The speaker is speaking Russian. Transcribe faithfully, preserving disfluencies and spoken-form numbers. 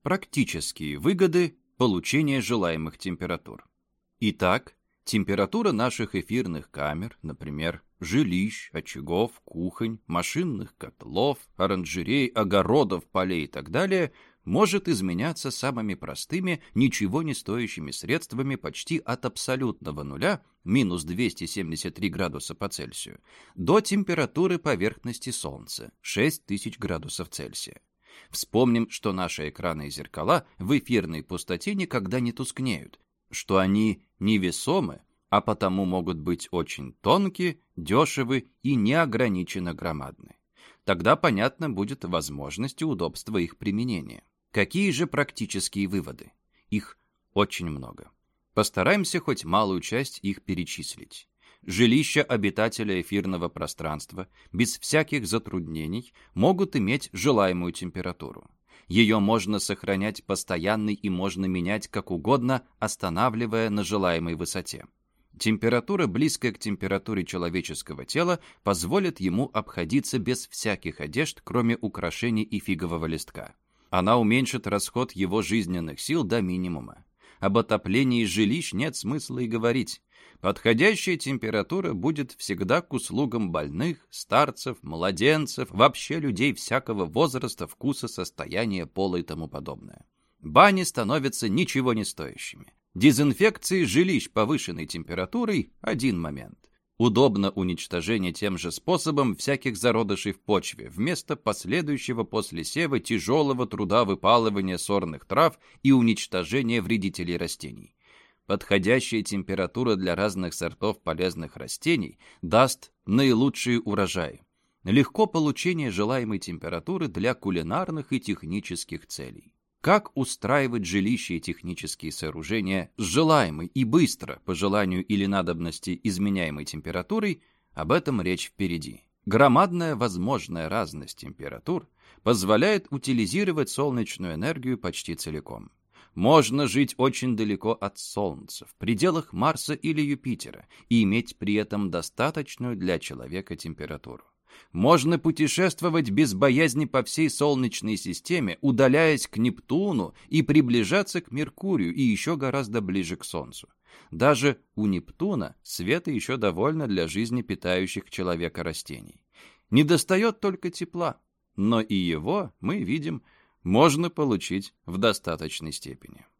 Практические выгоды получения желаемых температур. Итак, температура наших эфирных камер, например, жилищ, очагов, кухонь, машинных котлов, оранжерей, огородов, полей и так далее, может изменяться самыми простыми, ничего не стоящими средствами почти от абсолютного нуля, минус двести семьдесят три градуса по Цельсию, до температуры поверхности Солнца, шесть тысяч градусов Цельсия. Вспомним, что наши экраны и зеркала в эфирной пустоте никогда не тускнеют, что они невесомы, а потому могут быть очень тонкие, дешевы и неограниченно громадны. Тогда понятна будет возможность и удобство их применения. Какие же практические выводы? Их очень много. Постараемся хоть малую часть их перечислить. Жилища обитателя эфирного пространства без всяких затруднений могут иметь желаемую температуру. Ее можно сохранять постоянной и можно менять как угодно, останавливая на желаемой высоте. Температура, близкая к температуре человеческого тела, позволит ему обходиться без всяких одежд, кроме украшений и фигового листка. Она уменьшит расход его жизненных сил до минимума. Об отоплении жилищ нет смысла и говорить. Подходящая температура будет всегда к услугам больных, старцев, младенцев, вообще людей всякого возраста, вкуса, состояния, пола и тому подобное. Бани становятся ничего не стоящими. Дезинфекции жилищ повышенной температурой – один момент. Удобно уничтожение тем же способом всяких зародышей в почве, вместо последующего после сева тяжелого труда выпалывания сорных трав и уничтожения вредителей растений. Подходящая температура для разных сортов полезных растений даст наилучшие урожаи. Легко получение желаемой температуры для кулинарных и технических целей. Как устраивать жилища и технические сооружения с желаемой и быстро, по желанию или надобности, изменяемой температурой, об этом речь впереди. Громадная возможная разность температур позволяет утилизировать солнечную энергию почти целиком. Можно жить очень далеко от Солнца, в пределах Марса или Юпитера, и иметь при этом достаточную для человека температуру. Можно путешествовать без боязни по всей Солнечной системе, удаляясь к Нептуну и приближаться к Меркурию и еще гораздо ближе к Солнцу. Даже у Нептуна света еще довольно для жизни питающих человека растений. Недостает только тепла, но и его, мы видим, можно получить в достаточной степени.